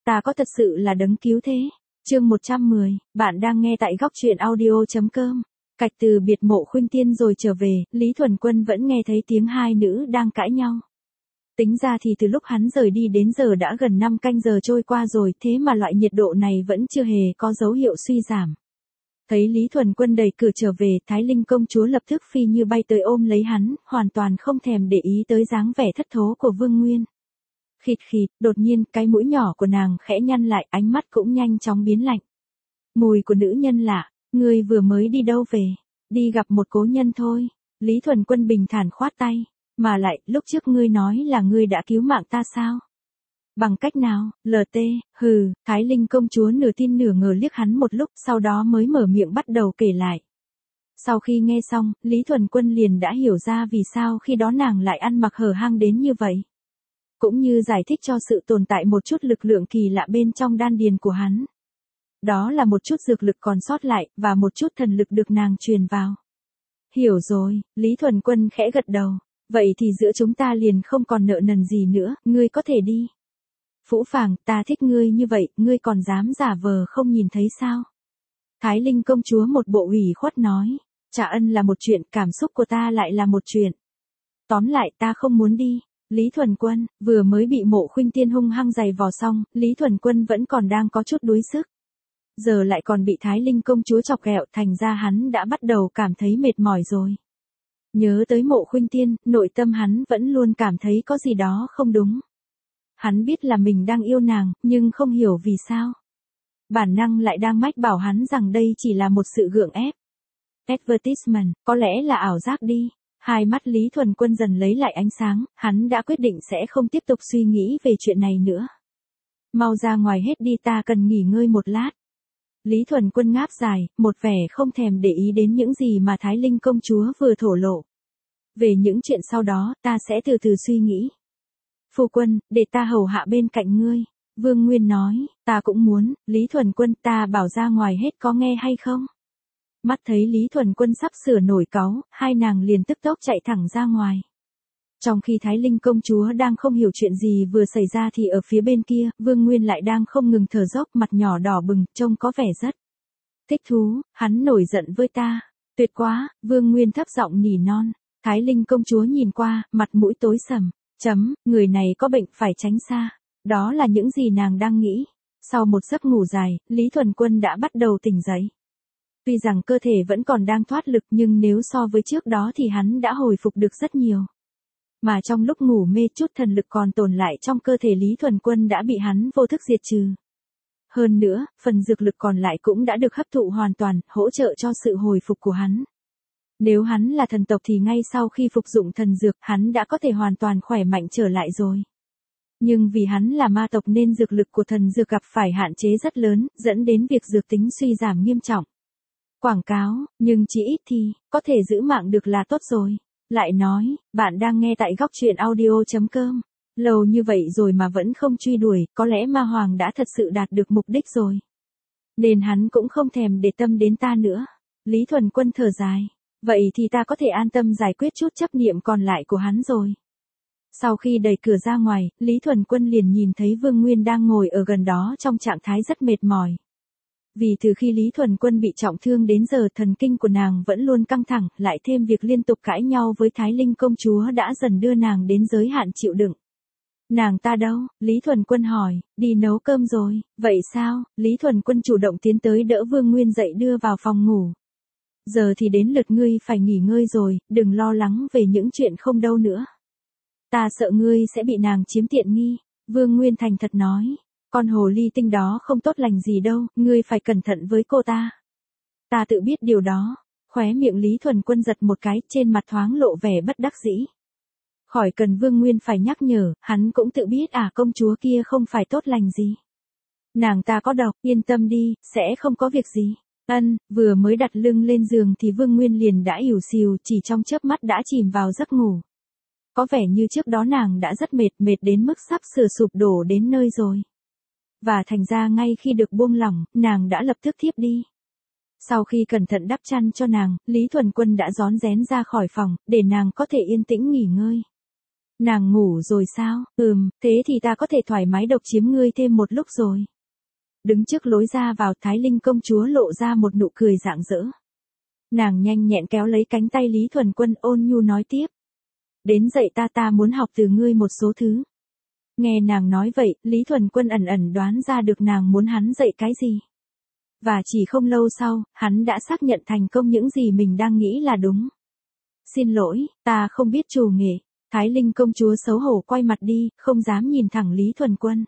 Ta có thật sự là đấng cứu thế. Chương 110, bạn đang nghe tại góc truyện audio.com. Cạch từ biệt Mộ Khuynh Tiên rồi trở về, Lý Thuần Quân vẫn nghe thấy tiếng hai nữ đang cãi nhau. Tính ra thì từ lúc hắn rời đi đến giờ đã gần 5 canh giờ trôi qua rồi, thế mà loại nhiệt độ này vẫn chưa hề có dấu hiệu suy giảm. Thấy Lý Thuần Quân đẩy cửa trở về, Thái Linh công chúa lập tức phi như bay tới ôm lấy hắn, hoàn toàn không thèm để ý tới dáng vẻ thất thố của Vương Nguyên. Khịt khịt, đột nhiên cái mũi nhỏ của nàng khẽ nhăn lại, ánh mắt cũng nhanh chóng biến lạnh. Mùi của nữ nhân lạ, ngươi vừa mới đi đâu về? Đi gặp một cố nhân thôi. Lý Thuần Quân bình thản khoát tay. Mà lại, lúc trước ngươi nói là ngươi đã cứu mạng ta sao? Bằng cách nào? LT, hừ, Thái Linh công chúa nửa tin nửa ngờ liếc hắn một lúc, sau đó mới mở miệng bắt đầu kể lại. Sau khi nghe xong, Lý Thuần Quân liền đã hiểu ra vì sao khi đó nàng lại ăn mặc hở hang đến như vậy. Cũng như giải thích cho sự tồn tại một chút lực lượng kỳ lạ bên trong đan điền của hắn. Đó là một chút dược lực còn sót lại, và một chút thần lực được nàng truyền vào. Hiểu rồi, Lý Thuần Quân khẽ gật đầu. Vậy thì giữa chúng ta liền không còn nợ nần gì nữa, ngươi có thể đi. Phũ Phàng, ta thích ngươi như vậy, ngươi còn dám giả vờ không nhìn thấy sao? Thái Linh công chúa một bộ ủy khuất nói. Trả ân là một chuyện, cảm xúc của ta lại là một chuyện. Tóm lại ta không muốn đi. Lý Thuần Quân, vừa mới bị Mộ Khuynh Tiên hung hăng giày vò xong, Lý Thuần Quân vẫn còn đang có chút đuối sức. Giờ lại còn bị Thái Linh công chúa chọc ghẹo, thành ra hắn đã bắt đầu cảm thấy mệt mỏi rồi. Nhớ tới Mộ Khuynh Tiên, nội tâm hắn vẫn luôn cảm thấy có gì đó không đúng. Hắn biết là mình đang yêu nàng, nhưng không hiểu vì sao. Bản năng lại đang mách bảo hắn rằng đây chỉ là một sự gượng ép. Advertisement, có lẽ là ảo giác đi. Hai mắt Lý Thuần Quân dần lấy lại ánh sáng, hắn đã quyết định sẽ không tiếp tục suy nghĩ về chuyện này nữa. Mau ra ngoài hết đi, ta cần nghỉ ngơi một lát. Lý Thuần Quân ngáp dài, một vẻ không thèm để ý đến những gì mà Thái Linh công chúa vừa thổ lộ. Về những chuyện sau đó, ta sẽ từ từ suy nghĩ. Phu quân, để ta hầu hạ bên cạnh ngươi. Vương Nguyên nói, ta cũng muốn. Lý Thuần Quân, ta bảo ra ngoài hết, có nghe hay không? Mắt thấy Lý Thuần Quân sắp sửa nổi cáu, hai nàng liền tức tốc chạy thẳng ra ngoài. Trong khi Thái Linh công chúa đang không hiểu chuyện gì vừa xảy ra thì ở phía bên kia, Vương Nguyên lại đang không ngừng thở dốc, mặt nhỏ đỏ bừng, trông có vẻ rất thích thú. Hắn nổi giận với ta. Tuyệt quá, Vương Nguyên thấp giọng nỉ non. Thái Linh công chúa nhìn qua, mặt mũi tối sầm. Người này có bệnh, phải tránh xa. Đó là những gì nàng đang nghĩ. Sau một giấc ngủ dài, Lý Thuần Quân đã bắt đầu tỉnh dậy. Tuy rằng cơ thể vẫn còn đang thoát lực, nhưng nếu so với trước đó thì hắn đã hồi phục được rất nhiều. Mà trong lúc ngủ mê, chút thần lực còn tồn lại trong cơ thể Lý Thuần Quân đã bị hắn vô thức diệt trừ. Hơn nữa, phần dược lực còn lại cũng đã được hấp thụ hoàn toàn, hỗ trợ cho sự hồi phục của hắn. Nếu hắn là thần tộc thì ngay sau khi phục dụng thần dược, hắn đã có thể hoàn toàn khỏe mạnh trở lại rồi. Nhưng vì hắn là ma tộc nên dược lực của thần dược gặp phải hạn chế rất lớn, dẫn đến việc dược tính suy giảm nghiêm trọng. Quảng cáo, nhưng chỉ ít thì, có thể giữ mạng được là tốt rồi. Lại nói, bạn đang nghe tại góc truyện audio.com. Lâu như vậy rồi mà vẫn không truy đuổi, có lẽ ma hoàng đã thật sự đạt được mục đích rồi. Nên hắn cũng không thèm để tâm đến ta nữa. Lý Thuần Quân thở dài. Vậy thì ta có thể an tâm giải quyết chút chấp niệm còn lại của hắn rồi. Sau khi đẩy cửa ra ngoài, Lý Thuần Quân liền nhìn thấy Vương Nguyên đang ngồi ở gần đó trong trạng thái rất mệt mỏi. Vì từ khi Lý Thuần Quân bị trọng thương đến giờ, thần kinh của nàng vẫn luôn căng thẳng, lại thêm việc liên tục cãi nhau với Thái Linh công chúa đã dần đưa nàng đến giới hạn chịu đựng. Nàng ta đâu? Lý Thuần Quân hỏi. Đi nấu cơm rồi. Vậy sao? Lý Thuần Quân chủ động tiến tới đỡ Vương Nguyên dậy đưa vào phòng ngủ. Giờ thì đến lượt ngươi phải nghỉ ngơi rồi, đừng lo lắng về những chuyện không đâu nữa. Ta sợ ngươi sẽ bị nàng chiếm tiện nghi. Vương Nguyên thành thật nói. Con hồ ly tinh đó không tốt lành gì đâu, ngươi phải cẩn thận với cô ta. Ta tự biết điều đó. Khóe miệng Lý Thuần Quân giật một cái, trên mặt thoáng lộ vẻ bất đắc dĩ. Khỏi cần Vương Nguyên phải nhắc nhở, hắn cũng tự biết công chúa kia không phải tốt lành gì. Nàng ta có độc, yên tâm đi, sẽ không có việc gì. Vừa mới đặt lưng lên giường thì Vương Nguyên liền đã ỉu xìu, chỉ trong chớp mắt đã chìm vào giấc ngủ. Có vẻ như trước đó nàng đã rất mệt đến mức sắp sửa sụp đổ đến nơi rồi. Và thành ra ngay khi được buông lỏng, nàng đã lập tức thiếp đi. Sau khi cẩn thận đắp chăn cho nàng, Lý Thuần Quân đã rón rén ra khỏi phòng, để nàng có thể yên tĩnh nghỉ ngơi. Nàng ngủ rồi sao? Thế thì ta có thể thoải mái độc chiếm ngươi thêm một lúc rồi. Đứng trước lối ra vào, Thái Linh công chúa lộ ra một nụ cười rạng rỡ. Nàng nhanh nhẹn kéo lấy cánh tay Lý Thuần Quân, ôn nhu nói tiếp. Đến dạy ta muốn học từ ngươi một số thứ. Nghe nàng nói vậy, Lý Thuần Quân ẩn ẩn đoán ra được nàng muốn hắn dạy cái gì. Và chỉ không lâu sau, hắn đã xác nhận thành công những gì mình đang nghĩ là đúng. Xin lỗi, ta không biết trù nghệ. Thái Linh công chúa xấu hổ quay mặt đi, không dám nhìn thẳng Lý Thuần Quân.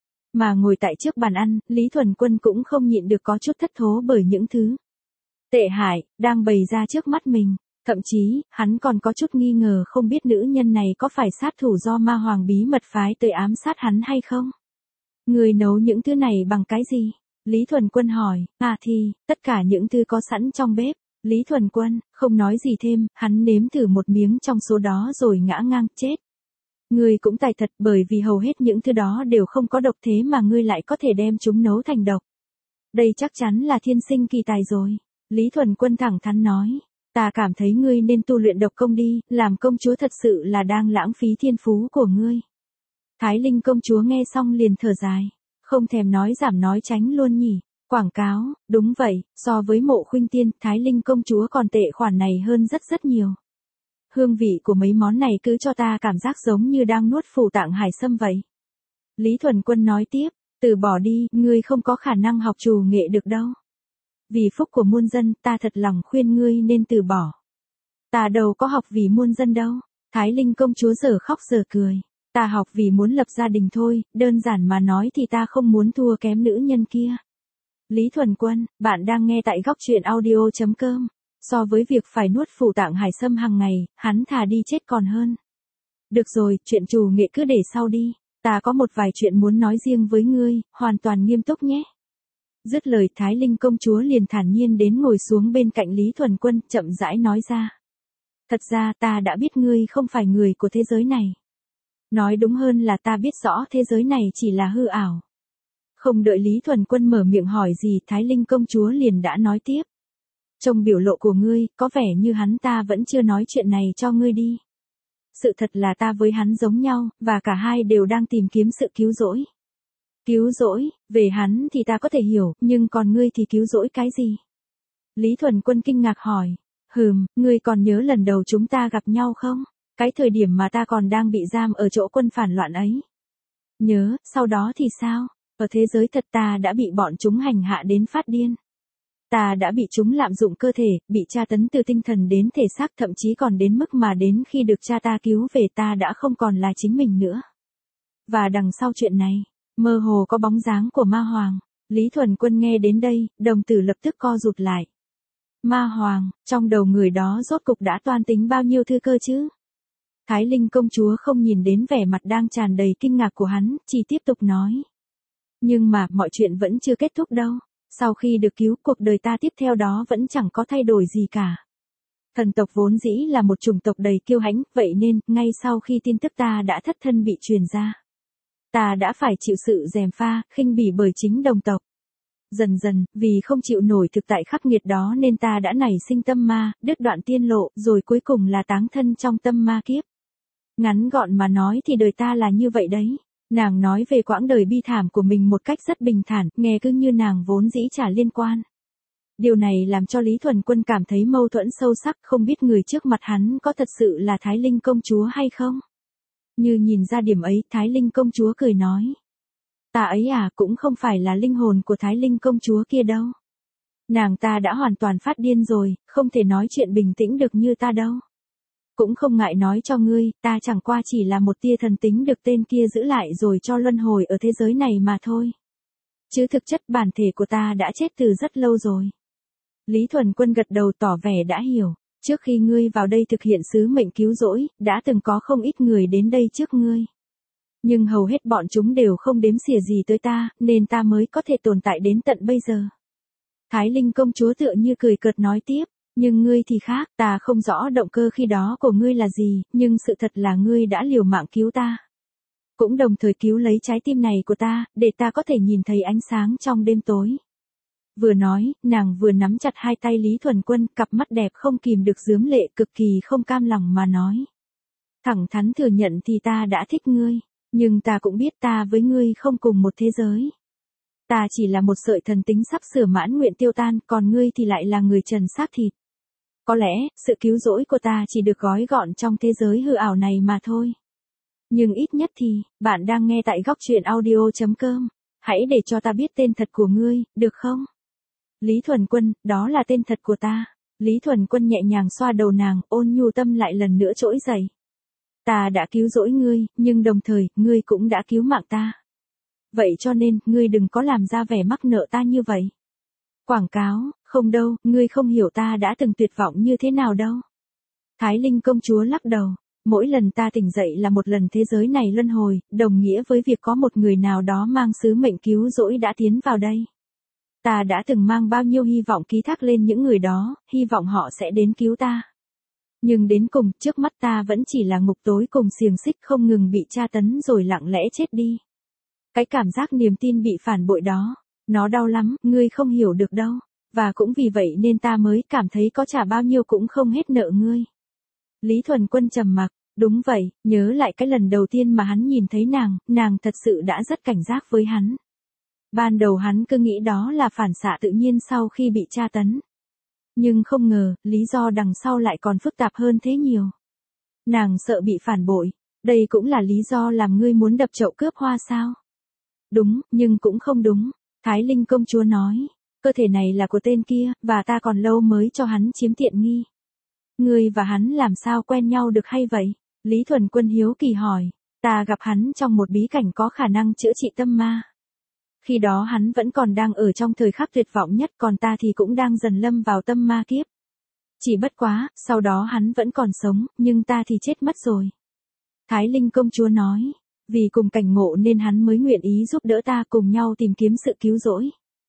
Mà ngồi tại trước bàn ăn, Lý Thuần Quân cũng không nhịn được có chút thất thố bởi những thứ tệ hại đang bày ra trước mắt mình. Thậm chí, hắn còn có chút nghi ngờ không biết nữ nhân này có phải sát thủ do ma hoàng bí mật phái tới ám sát hắn hay không. Người nấu những thứ này bằng cái gì? Lý Thuần Quân hỏi. Thì, tất cả những thứ có sẵn trong bếp. Lý Thuần Quân không nói gì thêm, hắn nếm thử một miếng trong số đó rồi ngã ngang chết. Ngươi cũng tài thật, bởi vì hầu hết những thứ đó đều không có độc, thế mà ngươi lại có thể đem chúng nấu thành độc. Đây chắc chắn là thiên sinh kỳ tài rồi. Lý Thuần Quân thẳng thắn nói. Ta cảm thấy ngươi nên tu luyện độc công đi, làm công chúa thật sự là đang lãng phí thiên phú của ngươi. Thái Linh công chúa nghe xong liền thở dài. Không thèm nói giảm nói tránh luôn nhỉ. Quảng cáo, đúng vậy, so với Mộ Khuynh Tiên, Thái Linh công chúa còn tệ khoản này hơn rất rất nhiều. Hương vị của mấy món này cứ cho ta cảm giác giống như đang nuốt Phù Tạng Hải Sâm vậy. Lý Thuần Quân nói tiếp, từ bỏ đi, ngươi không có khả năng học trù nghệ được đâu. Vì phúc của muôn dân, ta thật lòng khuyên ngươi nên từ bỏ. Ta đâu có học vì muôn dân đâu. Thái Linh công chúa giờ khóc giờ cười. Ta học vì muốn lập gia đình thôi, đơn giản mà nói thì ta không muốn thua kém nữ nhân kia. Lý Thuần Quân, bạn đang nghe tại góc truyện audio.com. So với việc phải nuốt Phù Tạng Hải Sâm hàng ngày, hắn thà đi chết còn hơn. Được rồi, chuyện trù nghệ cứ để sau đi. Ta có một vài chuyện muốn nói riêng với ngươi, hoàn toàn nghiêm túc nhé. Dứt lời, Thái Linh công chúa liền thản nhiên đến ngồi xuống bên cạnh Lý Thuần Quân, chậm rãi nói ra. Thật ra ta đã biết ngươi không phải người của thế giới này. Nói đúng hơn là ta biết rõ thế giới này chỉ là hư ảo. Không đợi Lý Thuần Quân mở miệng hỏi gì, Thái Linh công chúa liền đã nói tiếp. Trong biểu lộ của ngươi, có vẻ như hắn ta vẫn chưa nói chuyện này cho ngươi đi. Sự thật là ta với hắn giống nhau, và cả hai đều đang tìm kiếm sự cứu rỗi. Cứu rỗi, về hắn thì ta có thể hiểu, nhưng còn ngươi thì cứu rỗi cái gì? Lý Thuần Quân kinh ngạc hỏi. Ngươi còn nhớ lần đầu chúng ta gặp nhau không? Cái thời điểm mà ta còn đang bị giam ở chỗ quân phản loạn ấy. Nhớ, sau đó thì sao? Ở thế giới thật ta đã bị bọn chúng hành hạ đến phát điên. Ta đã bị chúng lạm dụng cơ thể, bị tra tấn từ tinh thần đến thể xác, thậm chí còn đến mức mà đến khi được cha ta cứu về ta đã không còn là chính mình nữa. Và đằng sau chuyện này, mơ hồ có bóng dáng của ma hoàng. Lý Thuần Quân nghe đến đây, đồng tử lập tức co rụt lại. Ma hoàng, trong đầu người đó rốt cục đã toan tính bao nhiêu thư cơ chứ? Thái Linh công chúa không nhìn đến vẻ mặt đang tràn đầy kinh ngạc của hắn, chỉ tiếp tục nói. Nhưng mà, mọi chuyện vẫn chưa kết thúc đâu. Sau khi được cứu, cuộc đời ta tiếp theo đó vẫn chẳng có thay đổi gì cả. Thần tộc vốn dĩ là một chủng tộc đầy kiêu hãnh, vậy nên, ngay sau khi tin tức ta đã thất thân bị truyền ra, ta đã phải chịu sự gièm pha, khinh bỉ bởi chính đồng tộc. Dần dần, vì không chịu nổi thực tại khắc nghiệt đó nên ta đã nảy sinh tâm ma, đứt đoạn tiên lộ, rồi cuối cùng là táng thân trong tâm ma kiếp. Ngắn gọn mà nói thì đời ta là như vậy đấy. Nàng nói về quãng đời bi thảm của mình một cách rất bình thản, nghe cứ như nàng vốn dĩ chả liên quan. Điều này làm cho Lý Thuần Quân cảm thấy mâu thuẫn sâu sắc, không biết người trước mặt hắn có thật sự là Thái Linh công chúa hay không. Như nhìn ra điểm ấy, Thái Linh công chúa cười nói. Ta ấy cũng không phải là linh hồn của Thái Linh công chúa kia đâu. Nàng ta đã hoàn toàn phát điên rồi, không thể nói chuyện bình tĩnh được như ta đâu. Cũng không ngại nói cho ngươi, ta chẳng qua chỉ là một tia thần tính được tên kia giữ lại rồi cho luân hồi ở thế giới này mà thôi. Chứ thực chất bản thể của ta đã chết từ rất lâu rồi. Lý Thuần Quân gật đầu tỏ vẻ đã hiểu. Trước khi ngươi vào đây thực hiện sứ mệnh cứu rỗi, đã từng có không ít người đến đây trước ngươi. Nhưng hầu hết bọn chúng đều không đếm xỉa gì tới ta, nên ta mới có thể tồn tại đến tận bây giờ. Thái Linh công chúa tựa như cười cợt nói tiếp. Nhưng ngươi thì khác, ta không rõ động cơ khi đó của ngươi là gì, nhưng sự thật là ngươi đã liều mạng cứu ta. Cũng đồng thời cứu lấy trái tim này của ta, để ta có thể nhìn thấy ánh sáng trong đêm tối. Vừa nói, nàng vừa nắm chặt hai tay Lý Thuần Quân, cặp mắt đẹp không kìm được rướm lệ, cực kỳ không cam lòng mà nói. Thẳng thắn thừa nhận thì ta đã thích ngươi, nhưng ta cũng biết ta với ngươi không cùng một thế giới. Ta chỉ là một sợi thần tính sắp sửa mãn nguyện tiêu tan, còn ngươi thì lại là người trần xác thịt. Có lẽ, sự cứu rỗi của ta chỉ được gói gọn trong thế giới hư ảo này mà thôi. Nhưng ít nhất thì, bạn đang nghe tại góc truyện audio.com. Hãy để cho ta biết tên thật của ngươi, được không? Lý Thuần Quân, đó là tên thật của ta. Lý Thuần Quân nhẹ nhàng xoa đầu nàng, ôn nhu tâm lại lần nữa trỗi dậy. Ta đã cứu rỗi ngươi, nhưng đồng thời, ngươi cũng đã cứu mạng ta. Vậy cho nên, ngươi đừng có làm ra vẻ mắc nợ ta như vậy. Quảng cáo, không đâu, ngươi không hiểu ta đã từng tuyệt vọng như thế nào đâu. Thái Linh công chúa lắc đầu, mỗi lần ta tỉnh dậy là một lần thế giới này luân hồi, đồng nghĩa với việc có một người nào đó mang sứ mệnh cứu rỗi đã tiến vào đây. Ta đã từng mang bao nhiêu hy vọng ký thác lên những người đó, hy vọng họ sẽ đến cứu ta. Nhưng đến cùng, trước mắt ta vẫn chỉ là ngục tối cùng xiềng xích không ngừng bị tra tấn rồi lặng lẽ chết đi. Cái cảm giác niềm tin bị phản bội đó, nó đau lắm, ngươi không hiểu được đâu. Và cũng vì vậy nên ta mới cảm thấy có trả bao nhiêu cũng không hết nợ ngươi. Lý Thuần Quân trầm mặc, đúng vậy, nhớ lại cái lần đầu tiên mà hắn nhìn thấy nàng thật sự đã rất cảnh giác với hắn. Ban đầu hắn cứ nghĩ đó là phản xạ tự nhiên sau khi bị tra tấn. Nhưng không ngờ, lý do đằng sau lại còn phức tạp hơn thế nhiều. Nàng sợ bị phản bội, đây cũng là lý do làm ngươi muốn đập chậu cướp hoa sao? Đúng, nhưng cũng không đúng, Thái Linh công chúa nói. Cơ thể này là của tên kia, và ta còn lâu mới cho hắn chiếm tiện nghi. Ngươi và hắn làm sao quen nhau được hay vậy? Lý Thuần Quân hiếu kỳ hỏi. Ta gặp hắn trong một bí cảnh có khả năng chữa trị tâm ma. Khi đó hắn vẫn còn đang ở trong thời khắc tuyệt vọng nhất, còn ta thì cũng đang dần lâm vào tâm ma kiếp. Chỉ bất quá, sau đó hắn vẫn còn sống, nhưng ta thì chết mất rồi. Thái Linh công chúa nói. Vì cùng cảnh ngộ nên hắn mới nguyện ý giúp đỡ ta cùng nhau tìm kiếm sự cứu rỗi.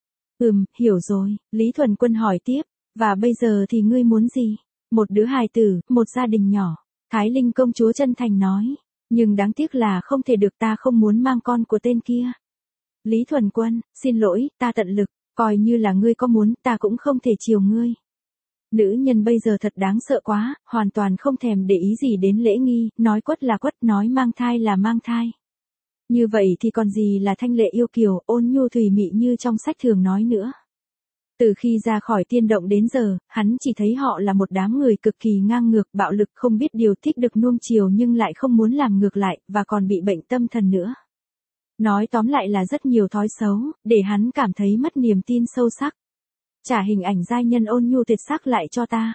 Hiểu rồi, Lý Thuần Quân hỏi tiếp, và bây giờ thì ngươi muốn gì? Một đứa hài tử, một gia đình nhỏ. Thái Linh công chúa chân thành nói, nhưng đáng tiếc là không thể được, ta không muốn mang con của tên kia. Lý Thuần Quân, xin lỗi, ta tận lực, coi như là ngươi có muốn, ta cũng không thể chiều ngươi. Nữ nhân bây giờ thật đáng sợ quá, hoàn toàn không thèm để ý gì đến lễ nghi, nói quất là quất, nói mang thai là mang thai. Như vậy thì còn gì là thanh lệ yêu kiều, ôn nhu thùy mị như trong sách thường nói nữa. Từ khi ra khỏi tiên động đến giờ, hắn chỉ thấy họ là một đám người cực kỳ ngang ngược, bạo lực, không biết điều, thích được nuông chiều nhưng lại không muốn làm ngược lại, và còn bị bệnh tâm thần nữa. Nói tóm lại là rất nhiều thói xấu, để hắn cảm thấy mất niềm tin sâu sắc. Trả hình ảnh giai nhân ôn nhu tuyệt sắc lại cho ta.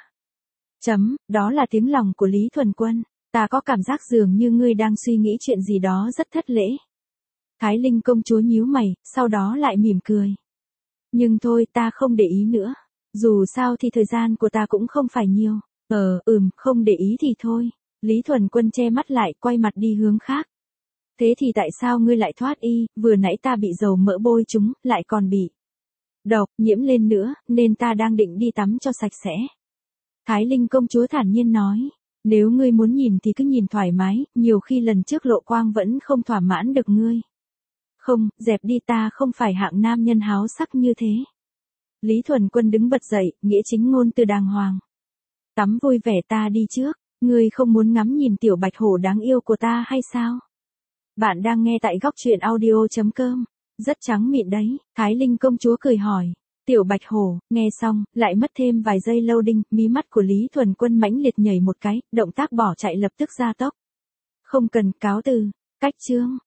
Đó là tiếng lòng của Lý Thuần Quân. Ta có cảm giác dường như ngươi đang suy nghĩ chuyện gì đó rất thất lễ. Thái Linh công chúa nhíu mày, sau đó lại mỉm cười. Nhưng thôi, ta không để ý nữa. Dù sao thì thời gian của ta cũng không phải nhiều. Không để ý thì thôi. Lý Thuần Quân che mắt lại, quay mặt đi hướng khác. Thế thì tại sao ngươi lại thoát y, vừa nãy ta bị dầu mỡ bôi chúng, lại còn bị độc, nhiễm lên nữa, nên ta đang định đi tắm cho sạch sẽ. Thái Linh công chúa thản nhiên nói. Nếu ngươi muốn nhìn thì cứ nhìn thoải mái, nhiều khi lần trước lộ quang vẫn không thỏa mãn được ngươi. Không, dẹp đi, ta không phải hạng nam nhân háo sắc như thế. Lý Thuần Quân đứng bật dậy, nghĩa chính ngôn từ đàng hoàng. Tắm vui vẻ, ta đi trước, ngươi không muốn ngắm nhìn tiểu bạch hổ đáng yêu của ta hay sao? Bạn đang nghe tại góc truyện audio.com. Rất trắng mịn đấy, Thái Linh công chúa cười hỏi. Tiểu bạch hổ, nghe xong, lại mất thêm vài giây loading, mí mắt của Lý Thuần Quân mãnh liệt nhảy một cái, động tác bỏ chạy lập tức gia tốc. Không cần, cáo từ, cách chương.